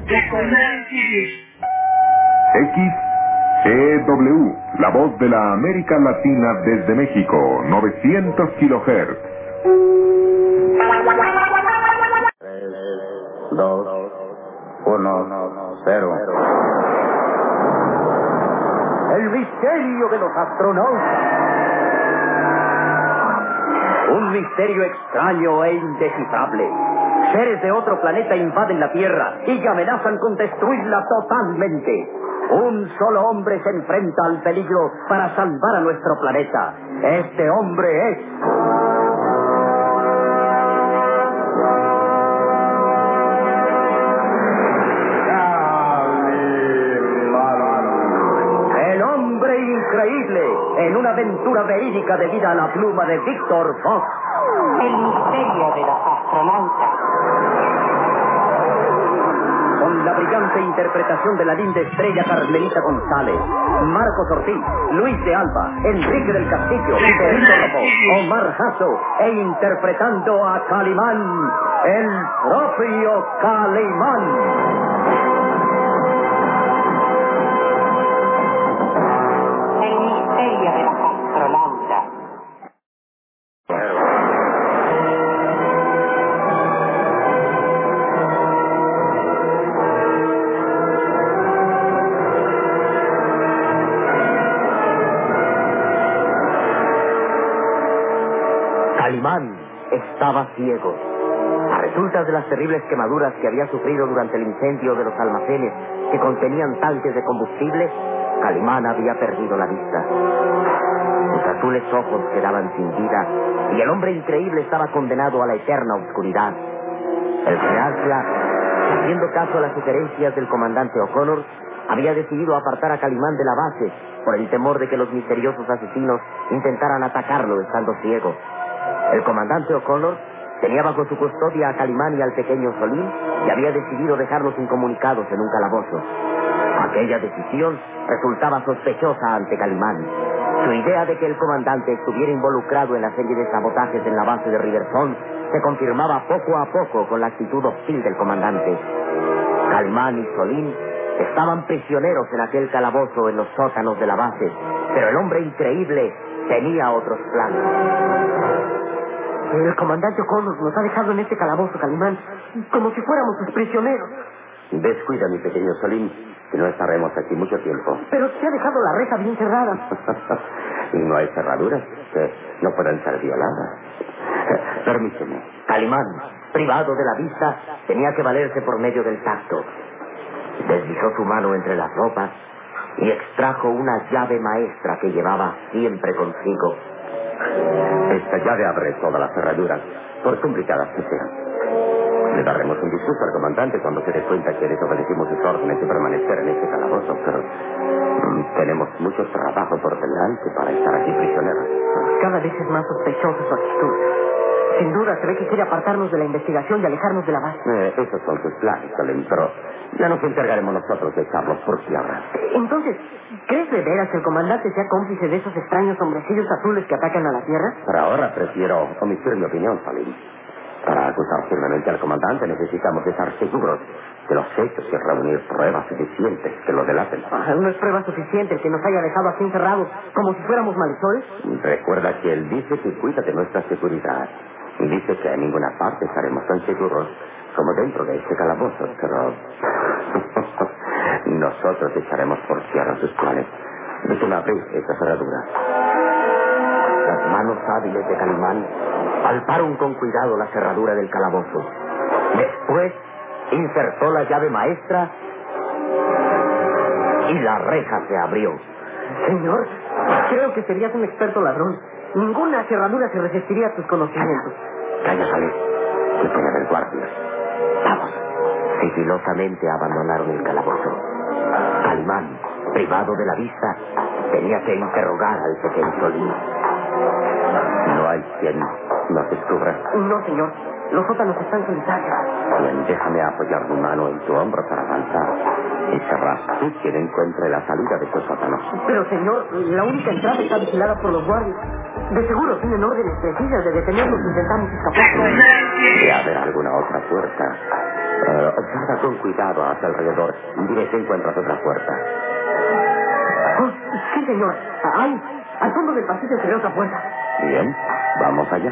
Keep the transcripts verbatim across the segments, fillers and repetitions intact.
X E W, la voz de la América Latina desde México, novecientos kilohertz. tres, dos, uno, cero. El misterio de los astronautas. Un misterio extraño e indescifrable. Seres de otro planeta invaden la Tierra y amenazan con destruirla totalmente. Un solo hombre se enfrenta al peligro para salvar a nuestro planeta. Este hombre es... el hombre increíble, en una aventura verídica debida a la pluma de Víctor Fox. El misterio de los astronautas. Con la brillante interpretación de la linda estrella Carmelita González, Marcos Ortiz, Luis de Alba, Enrique del Castillo, Benito Romo, Omar Jasso, e interpretando a Calimán, el propio Calimán. El misterio de los astronautas. Calimán estaba ciego. A resultas de las terribles quemaduras que había sufrido durante el incendio de los almacenes que contenían tanques de combustible, Calimán había perdido la vista. Sus azules ojos quedaban sin vida y el hombre increíble estaba condenado a la eterna oscuridad. El Reacia, haciendo caso a las sugerencias del comandante O'Connor, había decidido apartar a Calimán de la base por el temor de que los misteriosos asesinos intentaran atacarlo estando ciego. El comandante O'Connor tenía bajo su custodia a Calimán y al pequeño Solín y había decidido dejarlos incomunicados en un calabozo. Aquella decisión resultaba sospechosa ante Calimán. Su idea de que el comandante estuviera involucrado en la serie de sabotajes en la base de Riverson se confirmaba poco a poco con la actitud hostil del comandante. Calimán y Solín estaban prisioneros en aquel calabozo en los sótanos de la base, pero el hombre increíble tenía otros planes. El comandante O'Connor nos ha dejado en este calabozo, Calimán, como si fuéramos sus prisioneros. Descuida, mi pequeño Solín, que no estaremos aquí mucho tiempo. Pero se ha dejado la reja bien cerrada. Y no hay cerraduras que no puedan ser violadas. Permíteme. Calimán, privado de la vista, tenía que valerse por medio del tacto. Deslizó su mano entre las ropas y extrajo una llave maestra que llevaba siempre consigo. Esta llave abre todas las cerraduras, por complicadas que sean. Le daremos un disgusto al comandante cuando se dé cuenta que desobedecimos sus órdenes de permanecer en este calabozo, pero mm, tenemos mucho trabajo por delante para estar aquí prisioneros. Cada vez es más sospechosa su actitud. Sin duda se ve que quiere apartarnos de la investigación y alejarnos de la base. Eh, esos son sus planes, Solín, pero ya nos encargaremos nosotros de echarlos por tierra. Entonces, ¿crees de veras que el comandante sea cómplice de esos extraños hombrecillos azules que atacan a la Tierra? Por ahora prefiero omitir mi opinión, Solín. Para acusar firmemente al comandante necesitamos estar seguros de los hechos y reunir pruebas suficientes que lo delaten. Ah, no es prueba suficiente que nos haya dejado aquí encerrados como si fuéramos malhechores. Recuerda que él dice que cuida de nuestra seguridad. Y dice que en ninguna parte estaremos tan seguros como dentro de este calabozo, pero nosotros echaremos por tierra sus planes. Déjenme abrir esta cerradura. Las manos hábiles de Calimán palparon con cuidado la cerradura del calabozo. Después insertó la llave maestra y la reja se abrió. Señor, creo que serías un experto ladrón. Ninguna cerradura se resistiría a tus conocimientos. Calla, Solín. Que puede haber guardias. Vamos. Sigilosamente abandonaron el calabozo. Calimán, privado de la vista, tenía que interrogar al pequeño Solín. No hay quien nos descubra. No, señor. Los sótanos están solitarios. Bien, déjame apoyar mi mano en tu hombro para avanzar. Y serás tú quien encuentre la salida de estos sótanos. Pero, señor, la única entrada está vigilada por los guardias. De seguro tienen órdenes precisas de detenernos si intentamos escapar. Debe haber alguna otra puerta. Uh, observa con cuidado a tu alrededor. Dime si encuentras otra puerta. Oh, sí, señor. Ahí, al fondo del pasillo se ve otra puerta. Bien, vamos allá.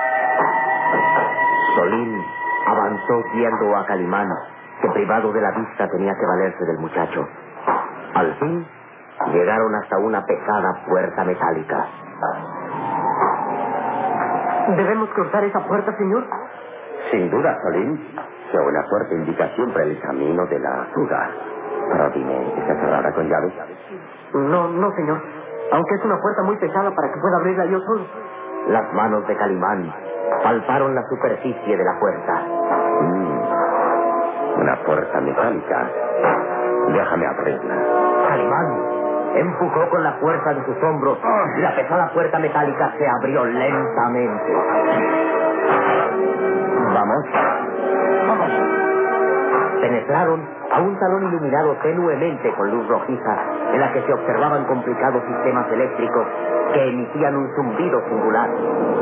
Solín avanzó guiando a Calimán, que privado de la vista tenía que valerse del muchacho. Al fin, llegaron hasta una pesada puerta metálica. ¿Debemos cruzar esa puerta, señor? Sin duda, Solín. Que una fuerte indica siempre el camino de la fuga. Pero dime, ¿está cerrada con llave? No, no, señor. Aunque es una puerta muy pesada para que pueda abrirla yo solo. Las manos de Calimán palparon la superficie de la puerta. Mm, una puerta metálica. Déjame abrirla. Calimán empujó con la fuerza de sus hombros y la pesada puerta metálica se abrió lentamente. Vamos. Vamos. Penetraron a un salón iluminado tenuemente con luz rojiza, en la que se observaban complicados sistemas eléctricos que emitían un zumbido singular.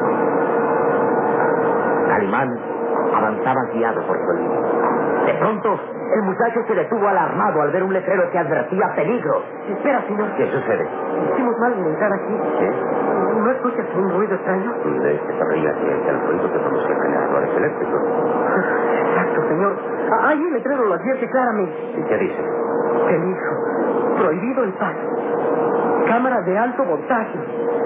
Calimán avanzaba guiado por Solín. De pronto, el muchacho se detuvo alarmado al ver un letrero que advertía peligro. Espera, señor. ¿Qué sucede? Hicimos mal en entrar aquí. ¿Qué? ¿No escuchas un ruido extraño? De que sabría que es el ruido que producen generadores eléctricos. Exacto, señor. Ah, ahí el letrero lo advierte claramente. ¿Y qué dice? Peligro. Prohibido el paso. Cámara de alto voltaje.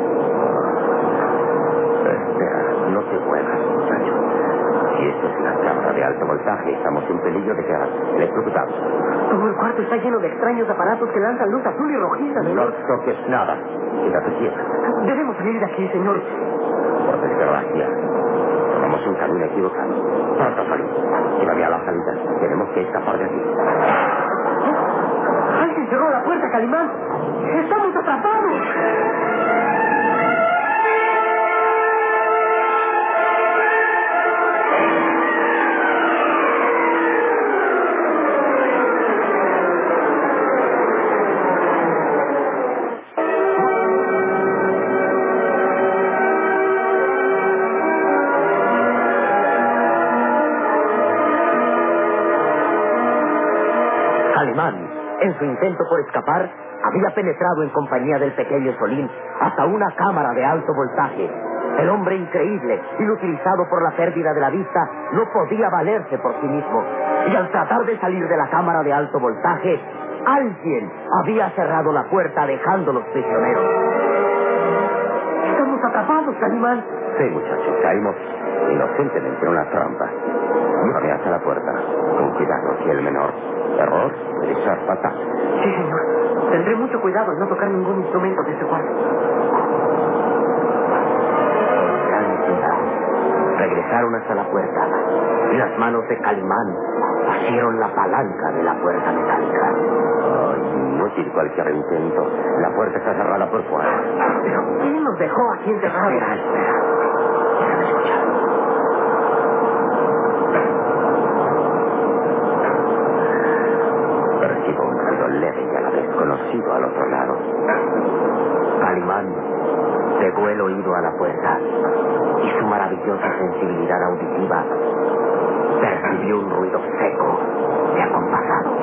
Espera, no te muevas, muchacho. Si esta es la cámara de alto voltaje, estamos en peligro de quedar electrocutados. Todo el cuarto está lleno de extraños aparatos que lanzan luz azul y rojiza, No señor. toques nada. Quédate quieto. Debemos salir de aquí, señor. Por desgracia, tomamos un camino equivocado. Pronto, Solín. Llévame a la salida. Tenemos que escapar de aquí. ¡Alguien cerró la puerta, Calimán! ¡Estamos atrapados! Calimán, en su intento por escapar, había penetrado en compañía del pequeño Solín hasta una cámara de alto voltaje. El hombre increíble, inutilizado por la pérdida de la vista, no podía valerse por sí mismo. Y al tratar de salir de la cámara de alto voltaje, alguien había cerrado la puerta dejándolos prisioneros. Estamos atrapados, Calimán. Sí, muchachos, caímos inocentemente en una trampa. Llévame hasta la puerta. Con cuidado, si el menor error puede ser fatal. Sí, señor. Tendré mucho cuidado en no tocar ningún instrumento de este cuarto. Con gran cuidado, regresaron hasta la puerta y las manos de Calimán asieron la palanca de la puerta metálica. Ay, inútil cualquier intento. La puerta está cerrada por fuera. ¿Pero quién nos dejó aquí encerrados? Espera, espera. Déjame escuchar. Percibo un ruido leve y a la vez conocido al otro lado. Calimán pegó el oído a la puerta y su maravillosa sensibilidad auditiva percibió un ruido seco y acompasado.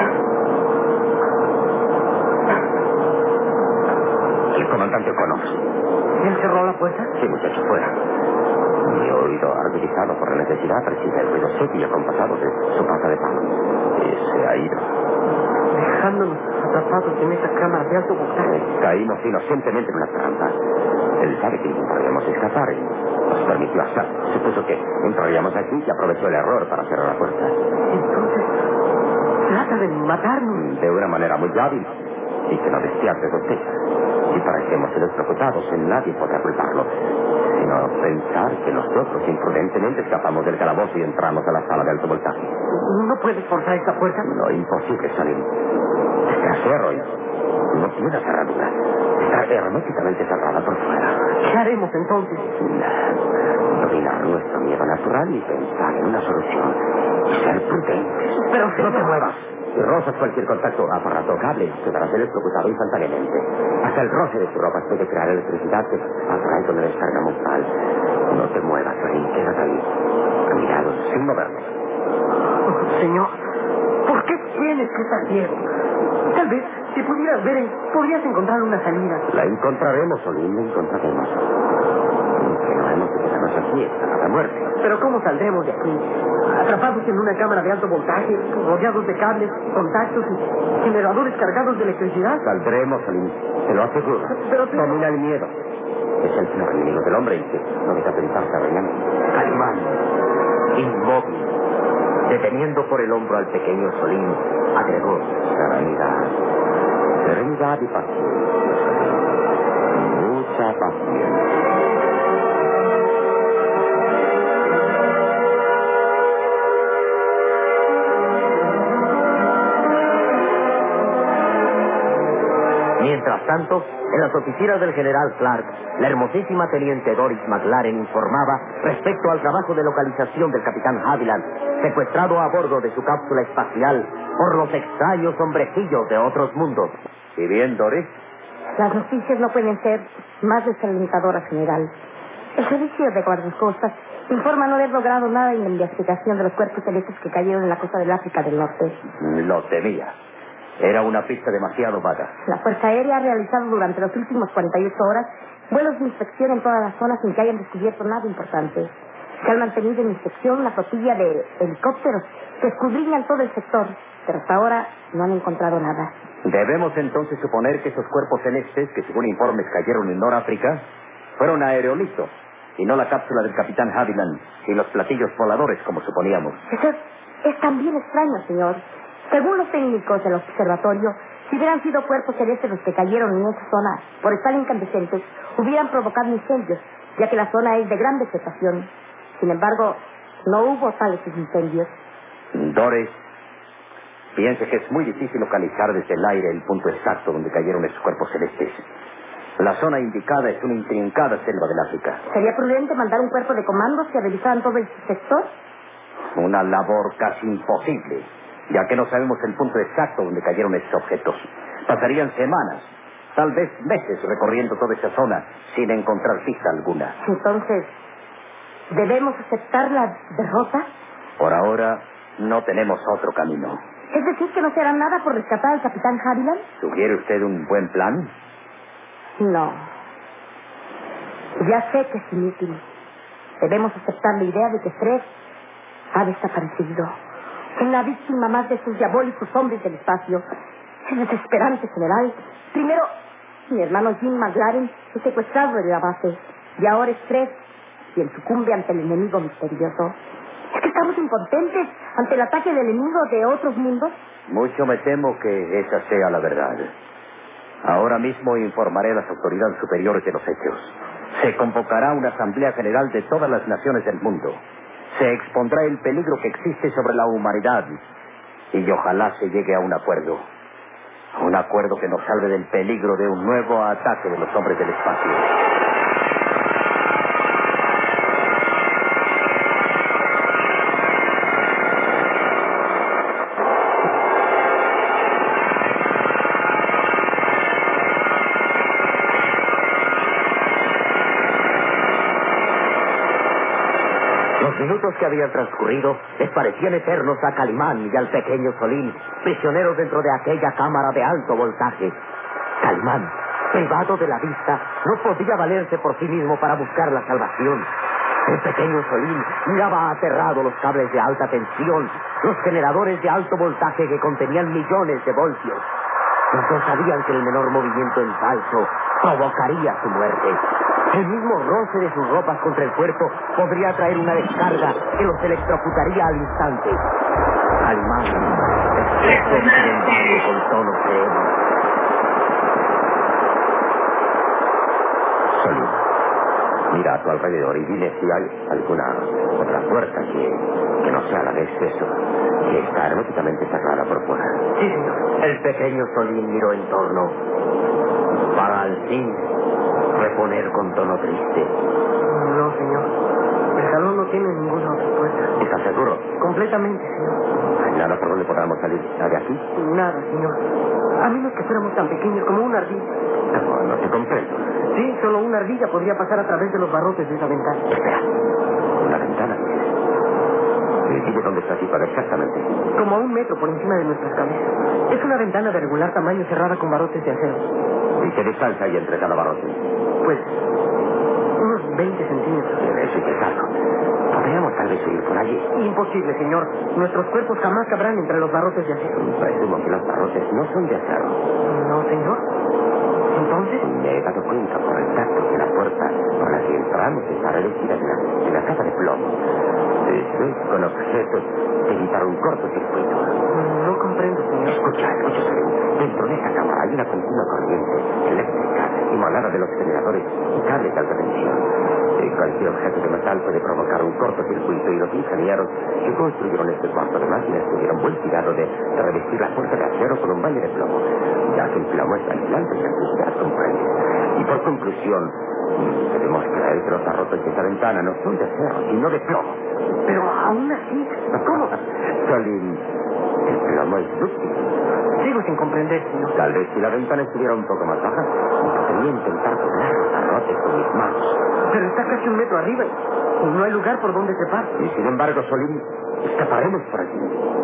El comandante O'Connor. ¿Quién cerró la puerta? Sí, muchacho, fuera. Mi oído, agudizado por la necesidad, percibe el ruido seco y acompasado de su pata de palo. Y se ha ido. Dejándonos atrapados en esa cámara de alto voltaje. Caímos inocentemente en una trampa. Él sabe que podríamos escapar y nos permitió hacerlo. Supuso que entraríamos aquí y aprovechó el error para cerrar la puerta. Entonces, trata de matarnos. De una manera muy hábil y que no despierte sospecha. Si parecemos electrocutados, nadie podrá culparlo. Sino pensar que nosotros imprudentemente escapamos del calabozo y entramos a la sala de alto voltaje. ¿No puedes forzar esta puerta? No, imposible, Salim. Es trasero y no tiene cerradura. Está herméticamente cerrada por fuera. ¿Qué haremos entonces? Dominar nuestro miedo natural y pensar en una solución. Y ser prudentes. Pero, no te señor... muevas. Si rozas cualquier contacto, aparato o cable, quedarás electrocutado instantáneamente. Hasta el roce de tu ropa puede crear electricidad que atrae con la descarga mortal. No te muevas, Salim. Quédate ahí. A mi lado, sin moverte. Señor, estás ciego. Tal vez, si pudieras ver, podrías encontrar una salida. La encontraremos, Solín, la encontraremos. Que no hemos de quedarnos aquí hasta la muerte. Pero ¿cómo saldremos de aquí? Atrapados en una cámara de alto voltaje, rodeados de cables, contactos y generadores cargados de electricidad. Saldremos, Solín, te lo aseguro. Pero tú... Domina el miedo. Es el peor enemigo del hombre y que no deja pensar terrenamente. Calimán, inmóvil, deteniendo por el hombro al pequeño Solín, agregó: serenidad, serenidad y paciencia. Mucha paciencia. Mientras tanto, en las oficinas del general Clark, la hermosísima teniente Doris McLaren informaba respecto al trabajo de localización del capitán Haviland, secuestrado a bordo de su cápsula espacial por los extraños hombrecillos de otros mundos. ¿Y bien, Doris? Las noticias no pueden ser más desalentadoras, general. El servicio de guardacostas informa no haber logrado nada en la investigación de los cuerpos celestes que cayeron en la costa del África del Norte. Lo temía. Era una pista demasiado vaga. La Fuerza Aérea ha realizado durante las últimas cuarenta y ocho horas vuelos de inspección en todas las zonas sin que hayan descubierto nada importante. Se han mantenido en inspección una flotilla de helicópteros que escudriñan todo el sector, pero hasta ahora no han encontrado nada. Debemos entonces suponer que esos cuerpos celestes, que según informes cayeron en Noráfrica, fueron aerolitos y no la cápsula del capitán Haviland y los platillos voladores, como suponíamos. Eso es, es también extraño, señor. Según los técnicos del observatorio, si hubieran sido cuerpos celestes los que cayeron en esa zona por estar incandescentes, hubieran provocado incendios, ya que la zona es de gran vegetación. Sin embargo, no hubo tales incendios. Doris, piense que es muy difícil localizar desde el aire el punto exacto donde cayeron esos cuerpos celestes. La zona indicada es una intrincada selva del África. ¿Sería prudente mandar un cuerpo de comandos que revisaran todo el sector? Una labor casi imposible, ya que no sabemos el punto exacto donde cayeron esos objetos. Pasarían semanas, tal vez meses recorriendo toda esa zona sin encontrar pista alguna. Entonces, ¿debemos aceptar la derrota? Por ahora, no tenemos otro camino. ¿Es decir que no se hará nada por rescatar al capitán Haviland? ¿Sugiere usted un buen plan? No. Ya sé que es inútil. Debemos aceptar la idea de que Fred ha desaparecido. Una víctima más de sus diabólicos hombres del espacio. Es desesperante, general. Primero, mi hermano Jim McLaren fue secuestrado de la base. Y ahora es Fred quien sucumbe ante el enemigo misterioso. ¿Es que estamos impotentes ante el ataque del enemigo de otros mundos? Mucho me temo que esa sea la verdad. Ahora mismo informaré a las autoridades superiores de los hechos. Se convocará una asamblea general de todas las naciones del mundo. Se expondrá el peligro que existe sobre la humanidad. Y ojalá se llegue a un acuerdo. Un acuerdo que nos salve del peligro de un nuevo ataque de los hombres del espacio. Los minutos que habían transcurrido les parecían eternos a Calimán y al pequeño Solín, prisioneros dentro de aquella cámara de alto voltaje. Calimán, privado de la vista, no podía valerse por sí mismo para buscar la salvación. El pequeño Solín miraba aterrado los cables de alta tensión, los generadores de alto voltaje que contenían millones de voltios. Los dos sabían que el menor movimiento en falso provocaría su muerte. El mismo roce de sus ropas contra el cuerpo podría traer una descarga que los electrocutaría al instante. Calimán, expuesto sin embargo con tono sereno. Solín, mira a tu alrededor y dile si hay alguna otra puerta que, que no sea la de exceso, que está herméticamente cerrada por fuera. Sí, señor. El pequeño Solín miró en torno para al fin reponer con tono triste. No, señor. El salón no tiene ninguna otra puerta. ¿Estás seguro? Completamente, señor. ¿Hay nada por donde podamos salir de aquí? Nada, señor. A menos que fuéramos tan pequeños como una ardilla. No, no te comprendo. Sí, solo una ardilla podría pasar a través de los barrotes de esa ventana. Espera. ¿Una ventana? ¿Y de dónde está situada exactamente? Como a un metro por encima de nuestras cabezas. Es una ventana de regular tamaño cerrada con barrotes de acero. ¿Y qué distancia hay entre cada barrote? Pues, unos veinte centímetros. Eso hay que saco. ¿Podríamos tal vez ir por allí? Imposible, señor. Nuestros cuerpos jamás cabrán entre los barrotes de acero. Presumo que los barrotes no son de acero. No, señor. Entonces, Me he dado cuenta por el tacto que la puerta por la que entramos está revestida de la, de la capa de plomo. Esto es con objetos de evitar un cortocircuito. no comprendo, señor. Escucha, escucha, Salim. Dentro de esta cámara hay una continua corriente eléctrica emanada de los generadores y cables de alta tensión. Eh, cualquier objeto de metal puede provocar un cortocircuito y los ingenieros que construyeron este cuarto de máquinas tuvieron buen cuidado de, de revestir la puerta de acero con un baño de plomo, ya que el plomo es aislante y electricidad, comprende. Y por conclusión, debemos creer que los barrotes de esta ventana no son de acero, sino de plomo. Pero aún así, ¿cómo? Salim, el plomo es dúctil. Sigo sin comprender, señor. Tal vez si la ventana estuviera un poco más baja, podría intentar doblar los barrotes con mis manos. Pero está casi un metro arriba y no hay lugar por donde trepar. Y sin embargo, Salim, escaparemos por aquí.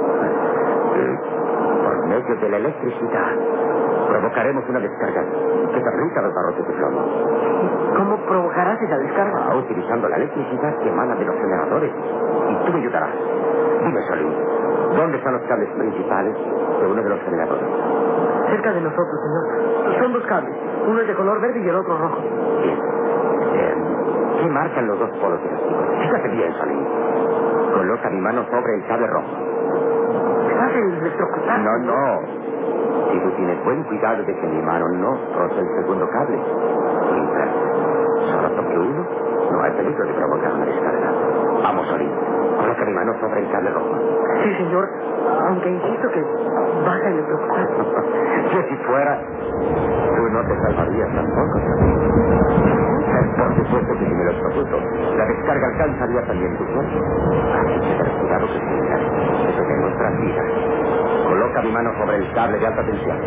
Eh, por medio de la electricidad, provocaremos una descarga que derrita los barrotes de plomo. ¿Cómo provocarás esa descarga? Ah, utilizando la electricidad que emana de los generadores. Y tú me ayudarás. Dime, Salim, ¿dónde están los cables principales de uno de los generadores? Cerca de nosotros, señor. Son dos cables. Uno es de color verde y el otro rojo. Bien. Eh, ¿Qué marcan los dos polos de los chicos? Fíjate bien, Salim. Coloca mi mano sobre el cable rojo. ¿Me vas a electrocutar? No, no. Si tú tienes buen cuidado de que mi mano no roce el segundo cable. Mientras solo toque uno, no hay peligro de provocar una descarga. Vamos, Salim. Coloca mi mano sobre el cable rojo. Sí, señor. Aunque insisto que vas a electrocutar. Yo si fuera, tú no te salvarías tampoco, Salim. Por supuesto que si me lo electrocuto, la descarga alcanzaría también tu cuerpo. Así que ten cuidado que sigas. Eso es en nuestras vidas. Coloca mi mano sobre el cable de alta tensión.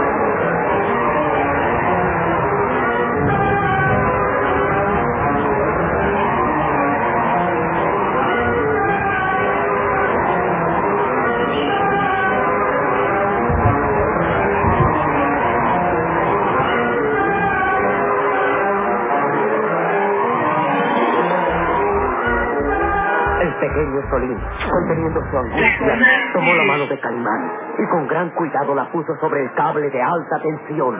El pequeño Salim, conteniendo su angustia, tomó la mano de Calimán y con gran cuidado la puso sobre el cable de alta tensión.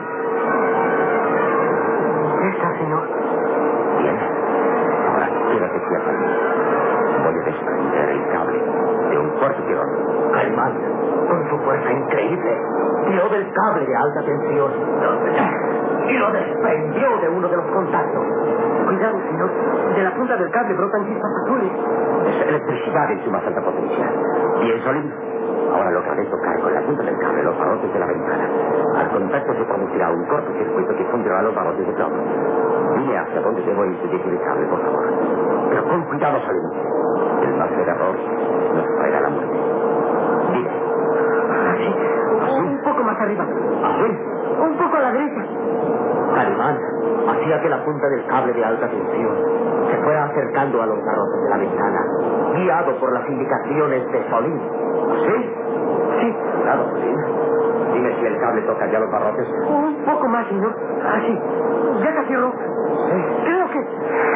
¿Esta, señor? Bien. Ahora quédate quieto. Voy a desprender el cable de un cuarto tirón. Calimán, con su fuerza increíble, tiró del cable de alta tensión y lo desprendió de uno de los contactos. Cuidado, señor. De la punta del cable brotan chispas azules. Es electricidad en su más alta potencia. Bien, Salim. Ahora lograré tocar con la punta del cable los barrotes de la ventana. Al contacto se producirá un cortocircuito que fundirá los barrotes de plomo. Dime hacia dónde debo introducir el cable, por favor. Pero con cuidado, Salim. El más leve error nos traerá la muerte. Dime. Así. Un poco más arriba. ¿Así? Un poco a la derecha. Calimán hacía que la punta del cable de alta tensión se fuera acercando a los barrotes de la ventana, guiado por las indicaciones de Salim. ¿Sí? Sí. Cuidado, Salim. Dime si el cable toca ya los barrotes. Un poco más, señor. Así. Ya casi rojo. Sí. Creo que...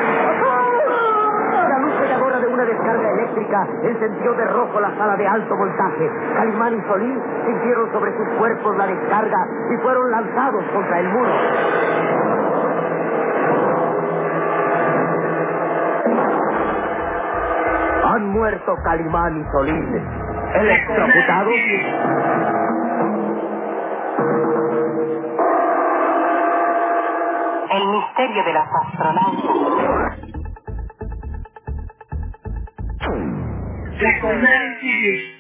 La luz pegadora de una descarga eléctrica encendió de rojo la sala de alto voltaje. Calimán y Salim sintieron sobre sus cuerpos la descarga y fueron lanzados contra el muro. Han muerto Calimán y Salim. ¿Electrocutados? El misterio de las astronautas. The Command